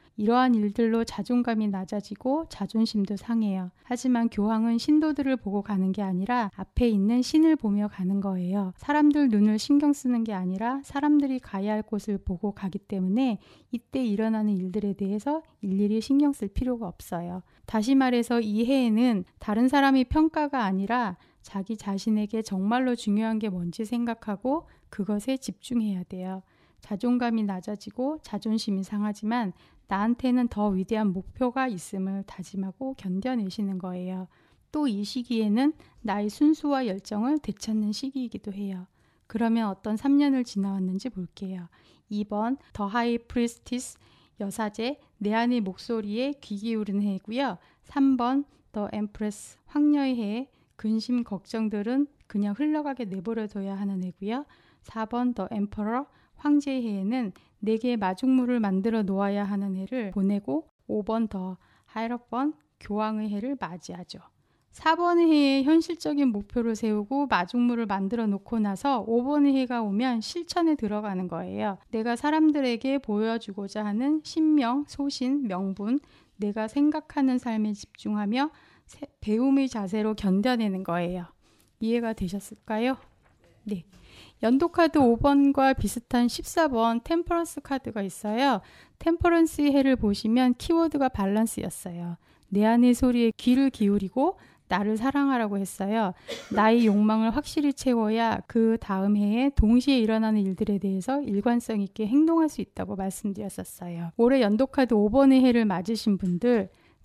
[SPEAKER 4] 이러한 일들로 자존감이 낮아지고 자존심도 상해요. 하지만 교황은 신도들을 보고 가는 게 아니라 앞에 있는 신을 보며 가는 거예요. 사람들 눈을 신경 쓰는 게 아니라 사람들이 가야 할 곳을 보고 가기 때문에 이때 일어나는 일들에 대해서 일일이 신경 쓸 필요가 없어요. 다시 말해서 이 해에는 다른 사람의 평가가 아니라 자기 자신에게 정말로 중요한 게 뭔지 생각하고 그것에 집중해야 돼요. 자존감이 낮아지고 자존심이 상하지만 나한테는 더 위대한 목표가 있음을 다짐하고 견뎌내시는 거예요. 또 이 시기에는 나의 순수와 열정을 되찾는 시기이기도 해요. 그러면 어떤 삼 년을 지나왔는지 볼게요. 이 번 더 하이 프리스티스 여사제 내 안의 목소리에 귀 기울이는 해고요. 삼 번 더 엠프레스 황녀의 해 근심 걱정들은 그냥 흘러가게 내버려둬야 하는 해고요. 사 번 더 엠퍼러 황제의 해에는 내게 마중물을 만들어 놓아야 하는 해를 보내고 오 번 더 하이러번 교황의 해를 맞이하죠. 사 번의 해에 현실적인 목표를 세우고 마중물을 만들어 놓고 나서 오 번의 해가 오면 실천에 들어가는 거예요. 내가 사람들에게 보여주고자 하는 신명, 소신, 명분, 내가 생각하는 삶에 집중하며 배움의 자세로 견뎌내는 거예요. 이해가 되셨을까요? 네. 연도카드 오 번과 비슷한 십사 번 템퍼런스 카드가 있어요. 템퍼런스의 해를 보시면 키워드가 밸런스였어요. 내 안의 소리에 귀를 기울이고 나를 사랑하라고 했어요. 나의 욕망을 확실히 채워야 그 다음 해에 동시에 일어나는 일들에 대해서 일관성 있게 행동할 수 있다고 말씀드렸었어요. 올해 연도카드 오 번의 해를 맞으신 분들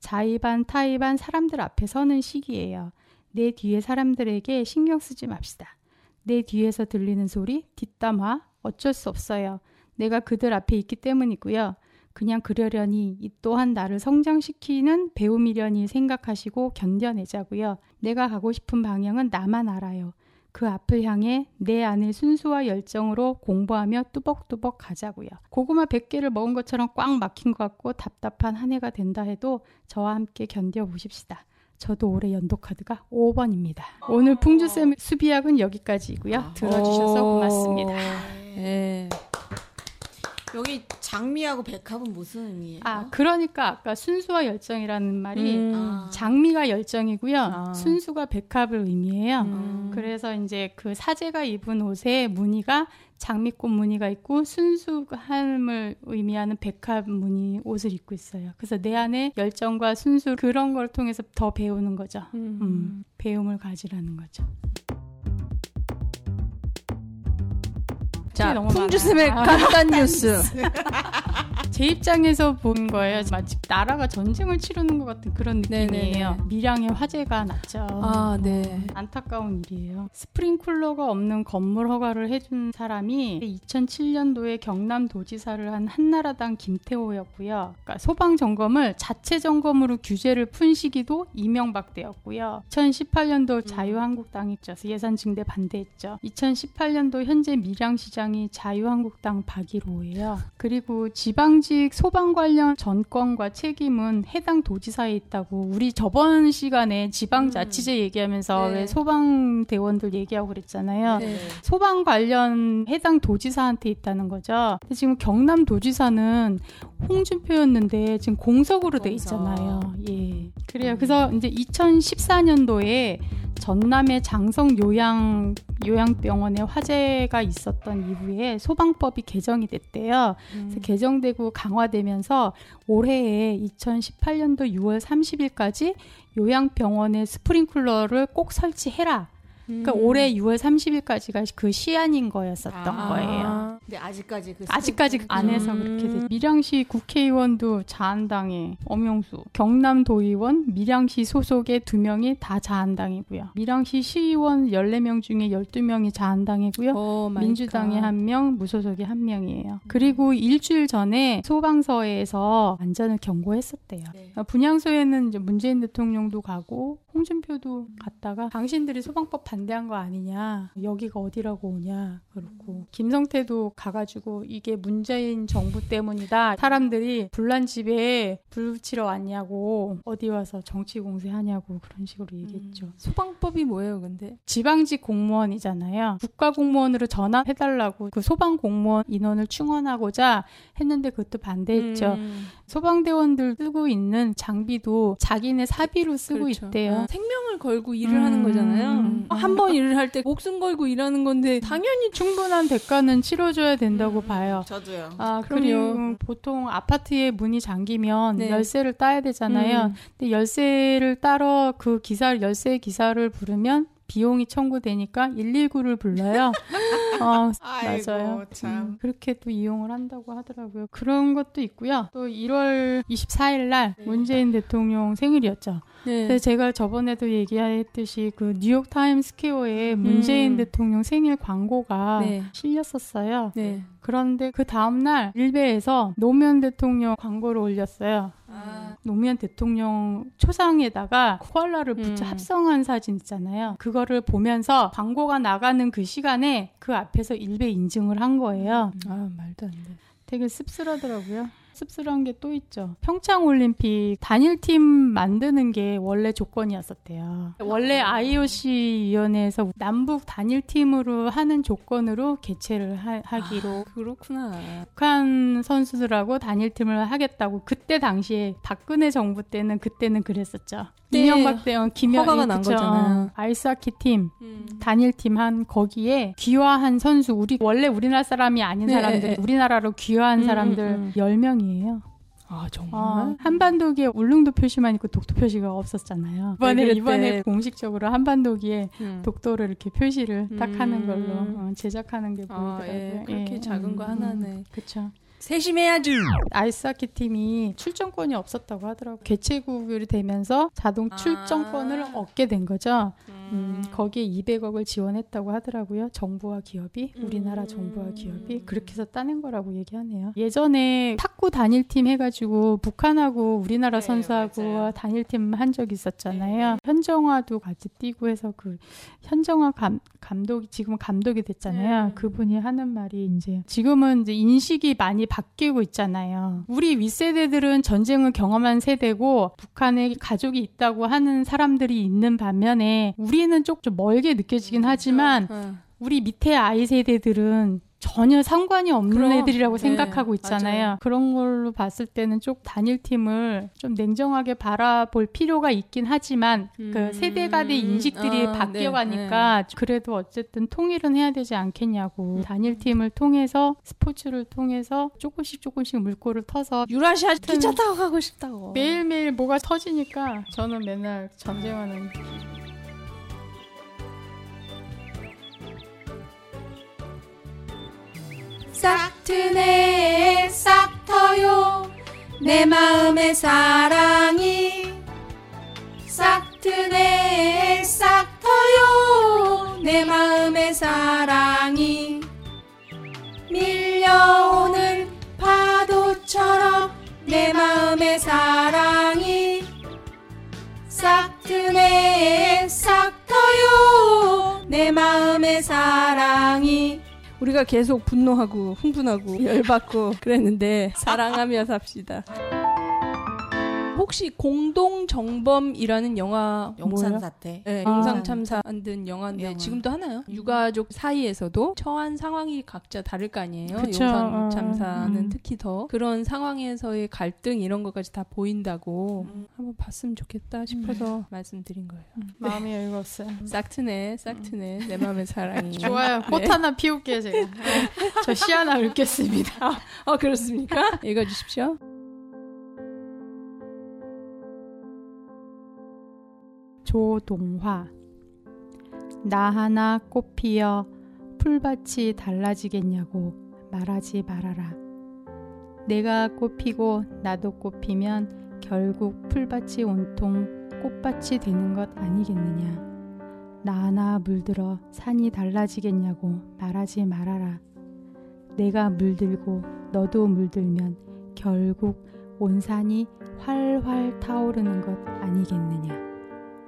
[SPEAKER 4] 자의반 타의반 사람들 앞에 서는 시기예요. 내 뒤에 사람들에게 신경 쓰지 맙시다. 내 뒤에서 들리는 소리, 뒷담화 어쩔 수 없어요. 내가 그들 앞에 있기 때문이고요. 그냥 그러려니 이 또한 나를 성장시키는 배움이려니 생각하시고 견뎌내자고요. 내가 가고 싶은 방향은 나만 알아요. 그 앞을 향해 내 안의 순수와 열정으로 공부하며 뚜벅뚜벅 가자고요. 고구마 백 개를 먹은 것처럼 꽉 막힌 것 같고 답답한 한 해가 된다 해도 저와 함께 견뎌보십시다. 저도 올해 연도카드가 오 번입니다. 오늘 풍주쌤의 수비학은 여기까지이고요. 들어주셔서 고맙습니다.
[SPEAKER 1] 네.
[SPEAKER 5] 여기 장미하고 백합은 무슨 의미예요?
[SPEAKER 4] 아, 그러니까 아까 순수와 열정이라는 말이
[SPEAKER 1] 음.
[SPEAKER 5] 아.
[SPEAKER 4] 장미가 열정이고요.
[SPEAKER 1] 아.
[SPEAKER 4] 순수가 백합을 의미해요.
[SPEAKER 1] 음.
[SPEAKER 4] 그래서 이제 그 사제가 입은 옷에 무늬가 장미꽃 무늬가 있고 순수함을 의미하는 백합 무늬 옷을 입고 있어요. 그래서 내 안에 열정과 순수 그런 걸 통해서 더 배우는 거죠.
[SPEAKER 1] 음.
[SPEAKER 4] 음, 배움을 가지라는 거죠.
[SPEAKER 1] 자,
[SPEAKER 4] 너무
[SPEAKER 1] 풍주쌤의
[SPEAKER 4] 많아요.
[SPEAKER 1] 간단 뉴스.
[SPEAKER 4] 제 입장에서 본 거예요. 마치 나라가 전쟁을 치르는 것 같은 그런 느낌이에요.
[SPEAKER 1] 네네네.
[SPEAKER 4] 밀양에 화재가 났죠.
[SPEAKER 1] 아, 네.
[SPEAKER 4] 안타까운 일이에요. 스프링쿨러가 없는 건물 허가를 해준 사람이 이천칠 년도에 경남도지사를 한 한나라당 김태호였고요. 그러니까 소방 점검을 자체 점검으로 규제를 푼 시기도 이명박 때였고요. 이천십팔 년도 자유한국당이 있죠. 예산 증대 반대했죠. 이천십팔 년도 현재 밀양시장이 자유한국당 박일호예요. 그리고 지방직 소방 관련 전권과 책임은 해당 도지사에 있다고 우리 저번 시간에 지방자치제 얘기하면서
[SPEAKER 1] 네.
[SPEAKER 4] 왜 소방대원들 얘기하고 그랬잖아요.
[SPEAKER 1] 네.
[SPEAKER 4] 소방 관련 해당 도지사한테 있다는 거죠. 근데 지금 경남도지사는 홍준표였는데 지금 공석으로 돼
[SPEAKER 5] 공석.
[SPEAKER 4] 있잖아요. 예. 그래요. 그래서 이제 이천십사 년도에 전남의 장성 요양 요양병원에 화재가 있었던 이후에 소방법이 개정이 됐대요. 그래서 개정되고 강화되면서 올해에 이천십팔 년도 유월 삼십일까지 요양병원에 스프링클러를 꼭 설치해라. 그러니까
[SPEAKER 1] 음.
[SPEAKER 4] 올해 유월 삼십일까지가 그 시한인 거였었던
[SPEAKER 5] 아.
[SPEAKER 4] 거예요.
[SPEAKER 5] 근데 아직까지 그
[SPEAKER 4] 아직까지 안 해서
[SPEAKER 1] 음.
[SPEAKER 4] 그렇게 됐어요. 밀양시 국회의원도 자한당에 엄영수, 경남도의원, 밀양시 소속의 두 명이 다 자한당이고요. 밀양시 시의원 열네 명 중에 열두 명이 자한당이고요.
[SPEAKER 1] 오 마이
[SPEAKER 4] 민주당에
[SPEAKER 1] 갓.
[SPEAKER 4] 한 명, 무소속에 한 명이에요. 그리고 일주일 전에 소방서에서 안전을 경고했었대요.
[SPEAKER 5] 네.
[SPEAKER 4] 분향소에는 이제 문재인 대통령도 가고 홍준표도 갔다가 당신들이 소방법 반대한 거 아니냐. 여기가 어디라고 오냐. 그렇고 김성태도 가가지고 이게 문재인 정부 때문이다. 사람들이 불난 집에 불 붙이러 왔냐고 어디 와서 정치 공세하냐고 그런 식으로 얘기했죠.
[SPEAKER 1] 음. 소방법이 뭐예요 근데?
[SPEAKER 4] 지방직 공무원이잖아요. 국가공무원으로 전환해달라고 그 소방공무원 인원을 충원하고자 했는데 그것도 반대했죠.
[SPEAKER 1] 음.
[SPEAKER 4] 소방대원들 쓰고 있는 장비도 자기네 사비로 쓰고
[SPEAKER 1] 그렇죠.
[SPEAKER 4] 있대요.
[SPEAKER 1] 아, 생명을 걸고 일을
[SPEAKER 4] 음.
[SPEAKER 1] 하는 거잖아요.
[SPEAKER 4] 음.
[SPEAKER 1] 한 번 일을 할 때 목숨 걸고 일하는 건데 당연히
[SPEAKER 4] 충분한 대가는 치러줘야 된다고 봐요.
[SPEAKER 5] 저도요.
[SPEAKER 4] 아,
[SPEAKER 1] 그럼요.
[SPEAKER 4] 그리고 보통 아파트에 문이 잠기면
[SPEAKER 1] 네.
[SPEAKER 4] 열쇠를 따야 되잖아요.
[SPEAKER 1] 음.
[SPEAKER 4] 근데 열쇠를 따러 그 기사, 열쇠 기사를 부르면 비용이 청구되니까 일일구를 불러요. 어,
[SPEAKER 5] 아이고,
[SPEAKER 4] 맞아요.
[SPEAKER 5] 참.
[SPEAKER 4] 음, 그렇게 또 이용을 한다고 하더라고요. 그런 것도 있고요. 또 일월 이십사일 날
[SPEAKER 1] 네.
[SPEAKER 4] 문재인 대통령 생일이었죠.
[SPEAKER 1] 네.
[SPEAKER 4] 근데 제가 저번에도 얘기했듯이 그 뉴욕 타임스 스퀘어에 문재인
[SPEAKER 1] 음.
[SPEAKER 4] 대통령 생일 광고가
[SPEAKER 1] 네.
[SPEAKER 4] 실렸었어요.
[SPEAKER 1] 네.
[SPEAKER 4] 그런데 그 다음날 일베에서 노무현 대통령 광고를 올렸어요.
[SPEAKER 1] 아.
[SPEAKER 4] 노무현 대통령 초상에다가 코알라를 붙여
[SPEAKER 1] 음.
[SPEAKER 4] 합성한 사진 있잖아요. 그거를 보면서 광고가 나가는 그 시간에 그 앞에서 일베 인증을 한 거예요.
[SPEAKER 1] 아 말도 안 돼.
[SPEAKER 4] 되게 씁쓸하더라고요. 씁쓸한 게 또 있죠. 평창올림픽 단일팀 만드는 게 원래 조건이었었대요. 원래 아이오씨 위원회에서 남북 단일팀으로 하는 조건으로 개최를 하, 하기로
[SPEAKER 1] 아, 그렇구나.
[SPEAKER 4] 북한 선수들하고 단일팀을 하겠다고 그때 당시에 박근혜 정부 때는 그때는 그랬었죠.
[SPEAKER 1] 네.
[SPEAKER 4] 이명박 때는 김여
[SPEAKER 1] 허가가 난
[SPEAKER 4] 그쵸.
[SPEAKER 1] 거잖아요.
[SPEAKER 4] 아이스하키 팀
[SPEAKER 1] 음.
[SPEAKER 4] 단일팀 한 거기에 귀화한 선수 우리 원래 우리나라 사람이 아닌
[SPEAKER 1] 네,
[SPEAKER 4] 사람들
[SPEAKER 1] 네.
[SPEAKER 4] 우리나라로 귀화한
[SPEAKER 1] 음,
[SPEAKER 4] 사람들
[SPEAKER 1] 음, 음.
[SPEAKER 4] 열 명이에요.
[SPEAKER 1] 아 정말?
[SPEAKER 4] 어, 한반도기에 울릉도 표시만 있고 독도 표시가 없었잖아요. 이번에
[SPEAKER 1] 그랬대.
[SPEAKER 4] 이번에 공식적으로 한반도기에
[SPEAKER 1] 음.
[SPEAKER 4] 독도를 이렇게 표시를 딱
[SPEAKER 1] 음.
[SPEAKER 4] 하는 걸로 어, 제작하는 게
[SPEAKER 1] 아,
[SPEAKER 4] 보이더라고요.
[SPEAKER 1] 예. 그렇게
[SPEAKER 4] 예,
[SPEAKER 1] 작은
[SPEAKER 4] 음,
[SPEAKER 1] 거 하나네.
[SPEAKER 4] 그렇죠.
[SPEAKER 1] 세심해야지.
[SPEAKER 4] 아이스하키 팀이 출전권이 없었다고 하더라고요. 개최국이 되면서 자동 출전권을
[SPEAKER 1] 아.
[SPEAKER 4] 얻게 된 거죠.
[SPEAKER 1] 음.
[SPEAKER 4] 음, 거기에 이백억을 지원했다고 하더라고요. 정부와 기업이, 우리나라
[SPEAKER 1] 음.
[SPEAKER 4] 정부와 기업이 그렇게 해서 따낸 거라고 얘기하네요. 예전에 탁구 단일팀 해가지고 북한하고 우리나라
[SPEAKER 5] 네,
[SPEAKER 4] 선수하고
[SPEAKER 5] 맞아요.
[SPEAKER 4] 단일팀 한 적 있었잖아요. 현정화도 같이 뛰고 해서 그 현정화 감, 감독이 지금 감독이 됐잖아요.
[SPEAKER 1] 네.
[SPEAKER 4] 그분이 하는 말이 이제 지금은 이제 인식이 많이 바뀌고 있잖아요. 우리 윗세대들은 전쟁을 경험한 세대고 북한에 가족이 있다고 하는 사람들이 있는 반면에 우리는 좀 멀게 느껴지긴 하지만
[SPEAKER 1] 어.
[SPEAKER 4] 우리 밑에 아이 세대들은 전혀 상관이 없는
[SPEAKER 1] 그럼,
[SPEAKER 4] 애들이라고
[SPEAKER 1] 네,
[SPEAKER 4] 생각하고 있잖아요.
[SPEAKER 1] 맞아요.
[SPEAKER 4] 그런 걸로 봤을 때는 좀 단일팀을 좀 냉정하게 바라볼 필요가 있긴 하지만
[SPEAKER 1] 음.
[SPEAKER 4] 그 세대 간의 인식들이
[SPEAKER 1] 아,
[SPEAKER 4] 바뀌어가니까 그래도 어쨌든 통일은 해야 되지 않겠냐고. 단일팀을 통해서 스포츠를 통해서 조금씩 조금씩 물꼬를 터서
[SPEAKER 1] 유라시아 기차 타고 가고 싶다고.
[SPEAKER 4] 매일매일 뭐가 터지니까 저는 맨날 전쟁하는
[SPEAKER 3] 싹 트네 싹 터요 내 마음의 사랑이 싹 트네 싹 터요 내 마음의 사랑이 밀려오는 파도처럼 내 마음의 사랑이 싹 트네 싹 터요 내 마음의 사랑이.
[SPEAKER 1] 우리가 계속 분노하고 흥분하고 열받고 그랬는데 사랑하며 삽시다. 혹시 공동정범이라는 영화
[SPEAKER 5] 용산 사태.
[SPEAKER 1] 네,
[SPEAKER 4] 아.
[SPEAKER 1] 용상 참사 만든 영화인데
[SPEAKER 5] 영화.
[SPEAKER 1] 지금도 하나요? 유가족 사이에서도 처한 상황이 각자 다를 거 아니에요.
[SPEAKER 4] 그쵸.
[SPEAKER 1] 용산
[SPEAKER 4] 어,
[SPEAKER 1] 참사는
[SPEAKER 4] 음.
[SPEAKER 1] 특히 더 그런 상황에서의 갈등 이런 것까지 다 보인다고
[SPEAKER 5] 음.
[SPEAKER 1] 한번 봤으면 좋겠다 싶어서 말씀드린 거예요.
[SPEAKER 4] 마음이 여유가 없어요.
[SPEAKER 1] 싹 트네, 싹 트네, 내 마음의 사랑이.
[SPEAKER 4] 좋아요. 꽃
[SPEAKER 1] 네.
[SPEAKER 4] 하나 피울게요, 제가. 네. 저 시 하나 읊겠습니다.
[SPEAKER 1] 어, 그렇습니까? 읽어주십시오.
[SPEAKER 4] 조동화. 나 하나 꽃 피어 풀밭이 달라지겠냐고 말하지 말아라. 내가 꽃 피고 나도 꽃 피면 결국 풀밭이 온통 꽃밭이 되는 것 아니겠느냐. 나 하나 물들어 산이 달라지겠냐고 말하지 말아라. 내가 물들고 너도 물들면 결국 온 산이 활활 타오르는 것 아니겠느냐.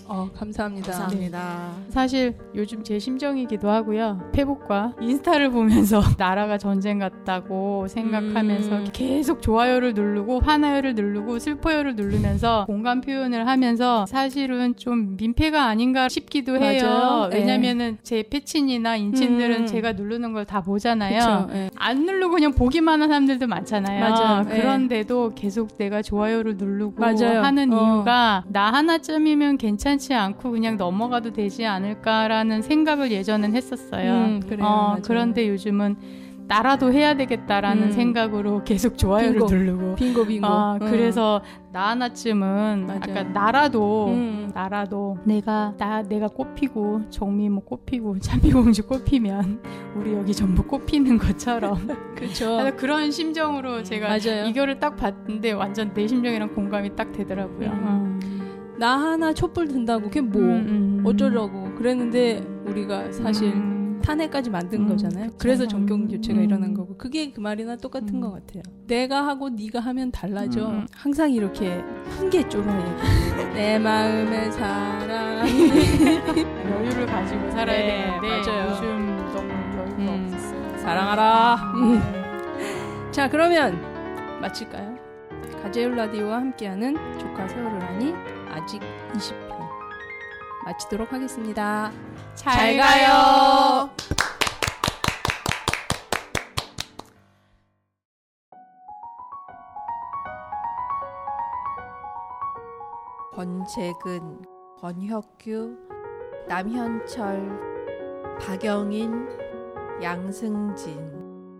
[SPEAKER 1] 어, 감사합니다.
[SPEAKER 5] 감사합니다.
[SPEAKER 4] 사실 요즘 제 심정이기도 하고요. 페북과 인스타를 보면서 나라가 전쟁 같다고 생각하면서
[SPEAKER 1] 음.
[SPEAKER 4] 계속 좋아요를 누르고 화나요를 누르고 슬퍼요를 누르면서 공감 표현을 하면서 사실은 좀 민폐가 아닌가 싶기도 해요.
[SPEAKER 1] 맞아요.
[SPEAKER 4] 왜냐면은 제 패친이나 인친들은
[SPEAKER 1] 음.
[SPEAKER 4] 제가 누르는 걸 다 보잖아요.
[SPEAKER 1] 그쵸, 예.
[SPEAKER 4] 안 누르고 그냥 보기만 하는 사람들도 많잖아요.
[SPEAKER 1] 맞아요. 예.
[SPEAKER 4] 그런데도 계속 내가 좋아요를 누르고
[SPEAKER 1] 맞아요.
[SPEAKER 4] 하는
[SPEAKER 1] 어.
[SPEAKER 4] 이유가 나 하나쯤이면 괜찮지 않고 그냥 넘어가도 되지 않을까라는 생각을 예전엔 했었어요.
[SPEAKER 1] 음, 그래요.
[SPEAKER 4] 어,
[SPEAKER 1] 맞아요.
[SPEAKER 4] 그런데 요즘은 나라도 해야 되겠다라는
[SPEAKER 1] 음.
[SPEAKER 4] 생각으로 계속 좋아요를
[SPEAKER 1] 빙고.
[SPEAKER 4] 누르고
[SPEAKER 1] 빙고 빙고.
[SPEAKER 4] 어,
[SPEAKER 1] 음.
[SPEAKER 4] 그래서 나 하나쯤은
[SPEAKER 1] 맞아요.
[SPEAKER 4] 아까 나라도
[SPEAKER 1] 음.
[SPEAKER 4] 나라도 내가 나 내가 꽃피고 정미모 꽃피고 참미공주 꽃피면 우리 여기 전부 꽃피는 것처럼
[SPEAKER 1] 그렇죠.
[SPEAKER 4] 그래서 그런 심정으로 제가
[SPEAKER 1] 맞아요.
[SPEAKER 4] 이거를 딱 봤는데 완전 내 심정이랑 공감이 딱 되더라고요.
[SPEAKER 1] 음. 나 하나 촛불 든다고 그게 뭐
[SPEAKER 4] 음, 음.
[SPEAKER 1] 어쩌려고 그랬는데 우리가 사실
[SPEAKER 4] 음.
[SPEAKER 1] 탄핵까지 만든
[SPEAKER 4] 음,
[SPEAKER 1] 거잖아요.
[SPEAKER 4] 그쵸.
[SPEAKER 1] 그래서 정경 교체가
[SPEAKER 4] 음.
[SPEAKER 1] 일어난 거고 그게 그 말이나 똑같은
[SPEAKER 4] 음.
[SPEAKER 1] 것 같아요. 내가 하고 네가 하면 달라져.
[SPEAKER 4] 음.
[SPEAKER 1] 항상 이렇게 훈계 쫄아야 내 마음의 사랑.
[SPEAKER 4] 여유를 가지고 살아야
[SPEAKER 1] 네,
[SPEAKER 4] 되는데
[SPEAKER 1] 맞아요.
[SPEAKER 4] 요즘 너무 여유가
[SPEAKER 1] 음.
[SPEAKER 4] 없었어요.
[SPEAKER 1] 사랑하라. 음. 자, 그러면 마칠까요? 가재울 라디오와 함께하는 조카 세월을 하니 아직 이십 편 마치도록 하겠습니다.
[SPEAKER 4] 잘 가요.
[SPEAKER 3] 권재근, 권혁규, 남현철, 박영인, 양승진.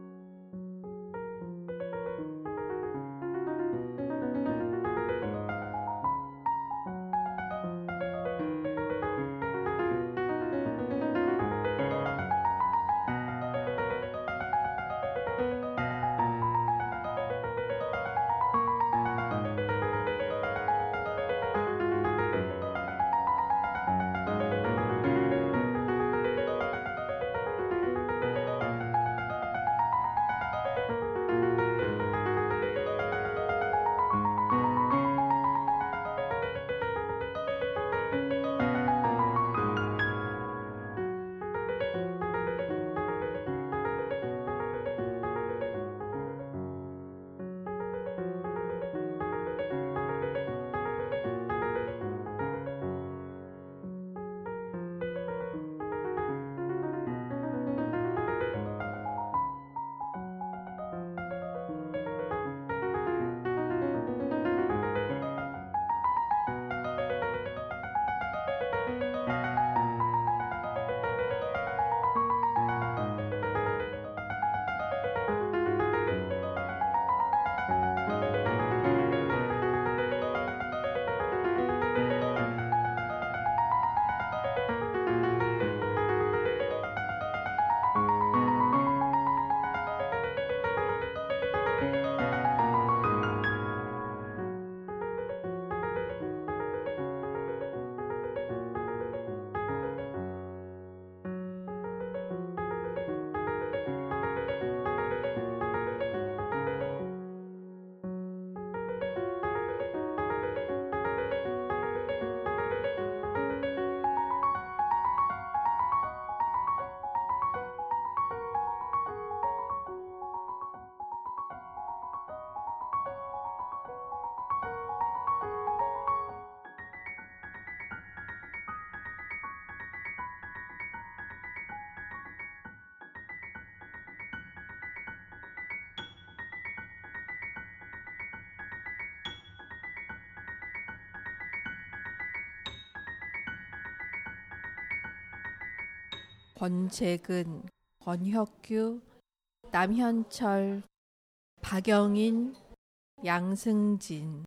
[SPEAKER 3] 권재근, 권혁규, 남현철, 박영인, 양승진.